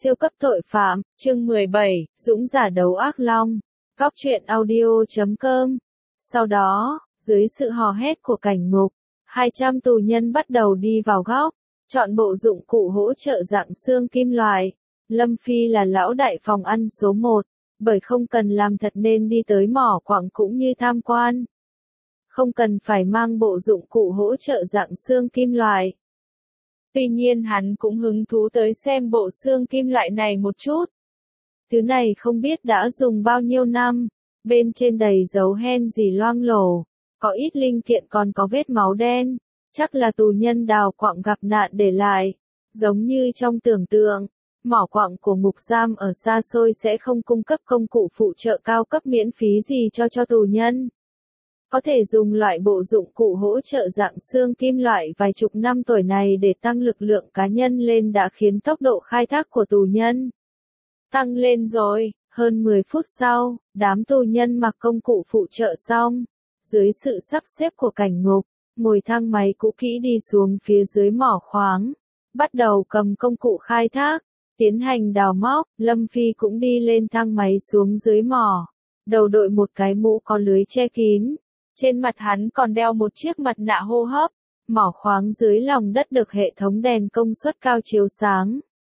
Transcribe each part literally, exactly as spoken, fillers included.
Siêu cấp tội phạm, chương mười bảy, Dũng giả đấu ác long. Góc truyện audio chấm com. Sau đó, dưới sự hò hét của cảnh ngục, hai trăm tù nhân bắt đầu đi vào góc, chọn bộ dụng cụ hỗ trợ dạng xương kim loại. Lâm Phi là lão đại phòng ăn số một, bởi không cần làm thật nên đi tới mỏ quặng cũng như tham quan. Không cần phải mang bộ dụng cụ hỗ trợ dạng xương kim loại. Tuy nhiên hắn cũng hứng thú tới xem bộ xương kim loại này một chút. Thứ này không biết đã dùng bao nhiêu năm, bên trên đầy dấu hen gì loang lổ, có ít linh kiện còn có vết máu đen, chắc là tù nhân đào quặng gặp nạn để lại. Giống như trong tưởng tượng, mỏ quặng của ngục giam ở xa xôi sẽ không cung cấp công cụ phụ trợ cao cấp miễn phí gì cho cho tù nhân. Có thể dùng loại bộ dụng cụ hỗ trợ dạng xương kim loại vài chục năm tuổi này để tăng lực lượng cá nhân lên đã khiến tốc độ khai thác của tù nhân tăng lên rồi. Hơn mười phút sau, đám tù nhân mặc công cụ phụ trợ xong, dưới sự sắp xếp của cảnh ngục, ngồi thang máy cũ kỹ đi xuống phía dưới mỏ khoáng, bắt đầu cầm công cụ khai thác, tiến hành đào móc. Lâm Phi cũng đi lên thang máy xuống dưới mỏ, đầu đội một cái mũ có lưới che kín. Trên mặt hắn còn đeo một chiếc mặt nạ hô hấp. Mỏ khoáng dưới lòng đất được hệ thống đèn công suất cao chiếu sáng.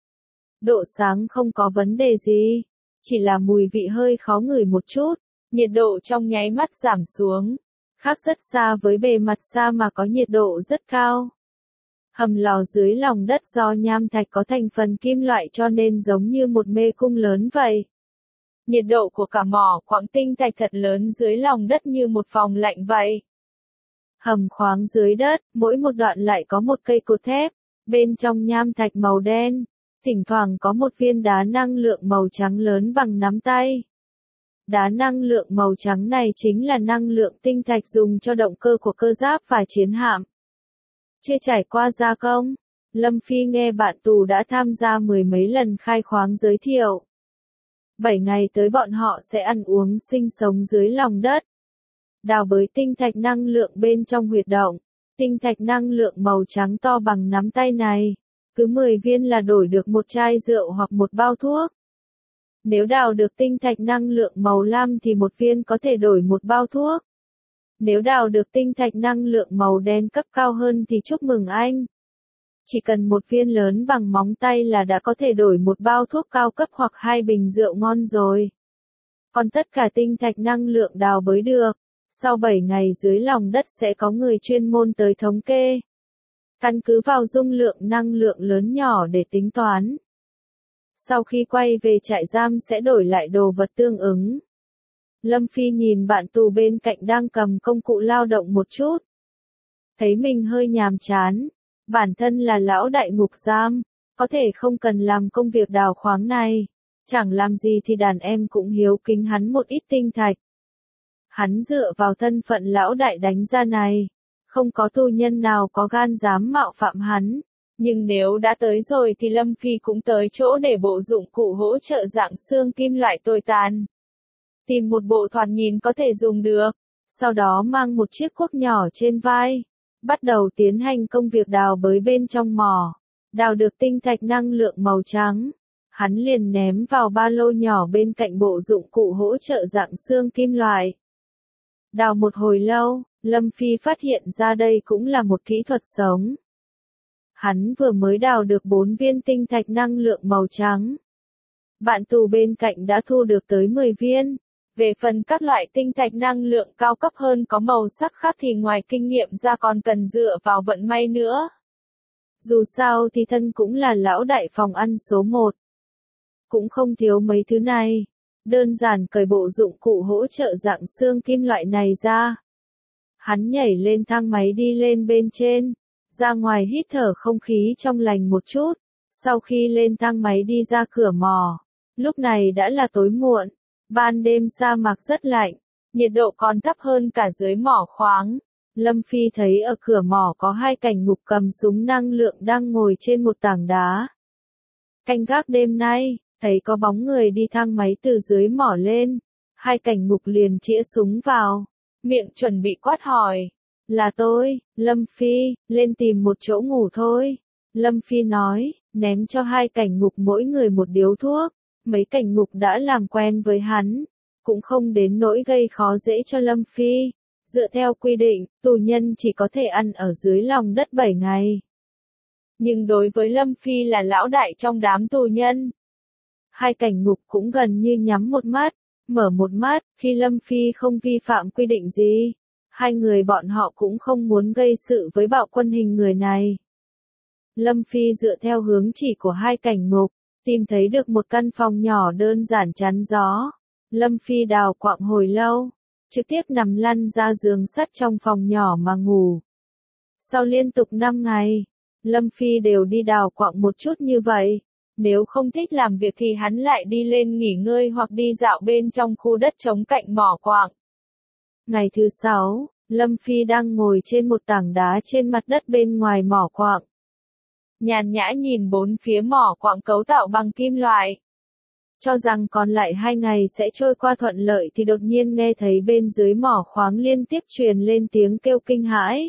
Độ sáng không có vấn đề gì, chỉ là mùi vị hơi khó ngửi một chút. Nhiệt độ trong nháy mắt giảm xuống, khác rất xa với bề mặt sa mà có nhiệt độ rất cao. Hầm lò dưới lòng đất do nham thạch có thành phần kim loại cho nên giống như một mê cung lớn vậy. Nhiệt độ của cả mỏ quặng tinh thạch thật lớn dưới lòng đất như một phòng lạnh vậy. Hầm khoáng dưới đất, mỗi một đoạn lại có một cây cột thép, bên trong nham thạch màu đen, thỉnh thoảng có một viên đá năng lượng màu trắng lớn bằng nắm tay. Đá năng lượng màu trắng này chính là năng lượng tinh thạch dùng cho động cơ của cơ giáp và chiến hạm. Chưa trải qua gia công, Lâm Phi nghe bạn tù đã tham gia mười mấy lần khai khoáng giới thiệu. Bảy ngày tới bọn họ sẽ ăn uống sinh sống dưới lòng đất. Đào bới tinh thạch năng lượng bên trong huyệt động. Tinh thạch năng lượng màu trắng to bằng nắm tay này, cứ mười viên là đổi được một chai rượu hoặc một bao thuốc. Nếu đào được tinh thạch năng lượng màu lam thì một viên có thể đổi một bao thuốc. Nếu đào được tinh thạch năng lượng màu đen cấp cao hơn thì chúc mừng anh. Chỉ cần một viên lớn bằng móng tay là đã có thể đổi một bao thuốc cao cấp hoặc hai bình rượu ngon rồi. Còn tất cả tinh thạch năng lượng đào bới được, sau bảy ngày dưới lòng đất sẽ có người chuyên môn tới thống kê. Căn cứ vào dung lượng năng lượng lớn nhỏ để tính toán. Sau khi quay về trại giam sẽ đổi lại đồ vật tương ứng. Lâm Phi nhìn bạn tù bên cạnh đang cầm công cụ lao động một chút. Thấy mình hơi nhàm chán. Bản thân là lão đại ngục giam, có thể không cần làm công việc đào khoáng này. Chẳng làm gì thì đàn em cũng hiếu kính hắn một ít tinh thạch. Hắn dựa vào thân phận lão đại đánh ra này. Không có tù nhân nào có gan dám mạo phạm hắn. Nhưng nếu đã tới rồi thì Lâm Phi cũng tới chỗ để bộ dụng cụ hỗ trợ dạng xương kim loại tồi tàn. Tìm một bộ thoạt nhìn có thể dùng được. Sau đó mang một chiếc cuốc nhỏ trên vai. Bắt đầu tiến hành công việc đào bới bên trong mỏ. Đào được tinh thạch năng lượng màu trắng. Hắn liền ném vào ba lô nhỏ bên cạnh bộ dụng cụ hỗ trợ dạng xương kim loại. Đào một hồi lâu, Lâm Phi phát hiện ra đây cũng là một kỹ thuật sống. Hắn vừa mới đào được bốn viên tinh thạch năng lượng màu trắng. Bạn tù bên cạnh đã thu được tới mười viên. Về phần các loại tinh thạch năng lượng cao cấp hơn có màu sắc khác thì ngoài kinh nghiệm ra còn cần dựa vào vận may nữa. Dù sao thì thân cũng là lão đại phòng ăn số một. Cũng không thiếu mấy thứ này. Đơn giản cởi bộ dụng cụ hỗ trợ dạng xương kim loại này ra. Hắn nhảy lên thang máy đi lên bên trên. Ra ngoài hít thở không khí trong lành một chút. Sau khi lên thang máy đi ra cửa mỏ. Lúc này đã là tối muộn. Ban đêm sa mạc rất lạnh, nhiệt độ còn thấp hơn cả dưới mỏ khoáng. Lâm Phi thấy ở cửa mỏ có hai cảnh ngục cầm súng năng lượng đang ngồi trên một tảng đá. Canh gác đêm nay, thấy có bóng người đi thang máy từ dưới mỏ lên. Hai cảnh ngục liền chĩa súng vào, miệng chuẩn bị quát hỏi. Là tôi, Lâm Phi, lên tìm một chỗ ngủ thôi. Lâm Phi nói, ném cho hai cảnh ngục mỗi người một điếu thuốc. Mấy cảnh ngục đã làm quen với hắn, cũng không đến nỗi gây khó dễ cho Lâm Phi. Dựa theo quy định, tù nhân chỉ có thể ăn ở dưới lòng đất bảy ngày. Nhưng đối với Lâm Phi là lão đại trong đám tù nhân, hai cảnh ngục cũng gần như nhắm một mắt, mở một mắt, khi Lâm Phi không vi phạm quy định gì. Hai người bọn họ cũng không muốn gây sự với bạo quân hình người này. Lâm Phi dựa theo hướng chỉ của hai cảnh ngục, tìm thấy được một căn phòng nhỏ đơn giản chắn gió. Lâm Phi đào quạng hồi lâu, trực tiếp nằm lăn ra giường sắt trong phòng nhỏ mà ngủ. Sau liên tục năm ngày, Lâm Phi đều đi đào quạng một chút như vậy. Nếu không thích làm việc thì hắn lại đi lên nghỉ ngơi hoặc đi dạo bên trong khu đất trống cạnh mỏ quạng. Ngày thứ sáu, Lâm Phi đang ngồi trên một tảng đá trên mặt đất bên ngoài mỏ quạng. Nhàn nhã nhìn bốn phía mỏ quạng cấu tạo bằng kim loại. Cho rằng còn lại hai ngày sẽ trôi qua thuận lợi thì đột nhiên nghe thấy bên dưới mỏ khoáng liên tiếp truyền lên tiếng kêu kinh hãi.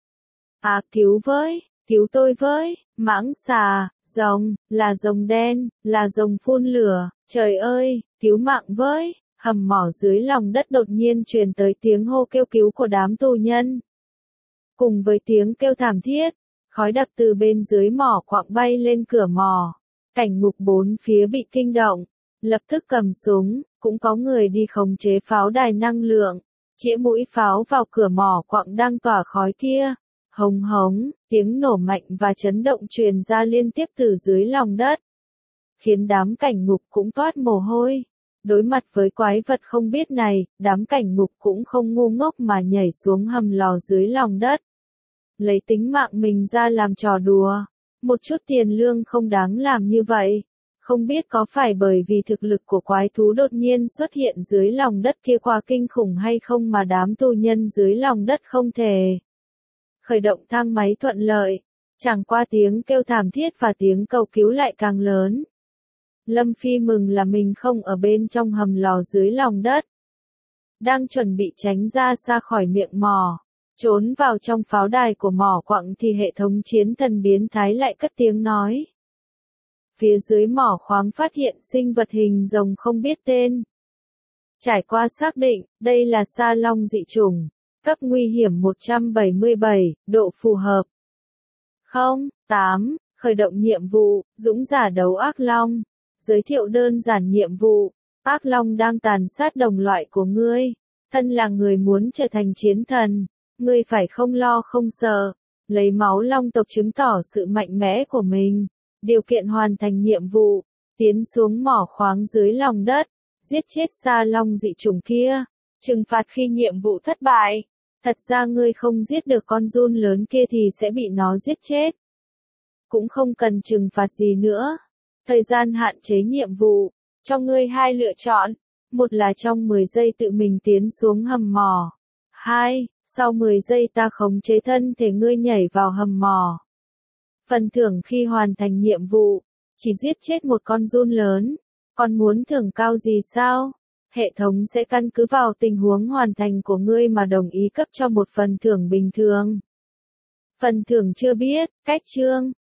À, cứu với, cứu tôi với, mãng xà, rồng, là rồng đen, là rồng phun lửa, trời ơi, cứu mạng với. Hầm mỏ dưới lòng đất đột nhiên truyền tới tiếng hô kêu cứu của đám tù nhân. Cùng với tiếng kêu thảm thiết, khói đặc từ bên dưới mỏ quạng bay lên cửa mỏ. Cảnh ngục bốn phía bị kinh động, lập tức cầm súng, cũng có người đi khống chế pháo đài năng lượng, chĩa mũi pháo vào cửa mỏ quạng đang tỏa khói kia. Hống hống, tiếng nổ mạnh và chấn động truyền ra liên tiếp từ dưới lòng đất, khiến đám cảnh ngục cũng toát mồ hôi. Đối mặt với quái vật không biết này, đám cảnh ngục cũng không ngu ngốc mà nhảy xuống hầm lò dưới lòng đất. Lấy tính mạng mình ra làm trò đùa. Một chút tiền lương không đáng làm như vậy. Không biết có phải bởi vì thực lực của quái thú đột nhiên xuất hiện dưới lòng đất kia quá kinh khủng hay không mà đám tù nhân dưới lòng đất không thể khởi động thang máy thuận lợi. Chẳng qua tiếng kêu thảm thiết và tiếng cầu cứu lại càng lớn. Lâm Phi mừng là mình không ở bên trong hầm lò dưới lòng đất. Đang chuẩn bị tránh ra xa khỏi miệng mỏ, trốn vào trong pháo đài của mỏ quặng thì hệ thống chiến thần biến thái lại cất tiếng nói. Phía dưới mỏ khoáng phát hiện sinh vật hình rồng không biết tên. Trải qua xác định, đây là sa long dị chủng, cấp nguy hiểm một trăm bảy mươi bảy, độ phù hợp. không tám, khởi động nhiệm vụ, dũng giả đấu ác long. Giới thiệu đơn giản nhiệm vụ, ác long đang tàn sát đồng loại của ngươi. Thân là người muốn trở thành chiến thần, ngươi phải không lo không sợ, lấy máu long tộc chứng tỏ sự mạnh mẽ của mình. Điều kiện hoàn thành nhiệm vụ, tiến xuống mỏ khoáng dưới lòng đất, giết chết sa long dị chủng kia. Trừng phạt khi nhiệm vụ thất bại. Thật ra ngươi không giết được con giun lớn kia thì sẽ bị nó giết chết. Cũng không cần trừng phạt gì nữa. Thời gian hạn chế nhiệm vụ, cho ngươi hai lựa chọn. Một là trong mười giây tự mình tiến xuống hầm mỏ. Hai, sau mười giây ta khống chế thân thể ngươi nhảy vào hầm mỏ. Phần thưởng khi hoàn thành nhiệm vụ, chỉ giết chết một con giun lớn. Còn muốn thưởng cao gì sao? Hệ thống sẽ căn cứ vào tình huống hoàn thành của ngươi mà đồng ý cấp cho một phần thưởng bình thường. Phần thưởng chưa biết, cách chương.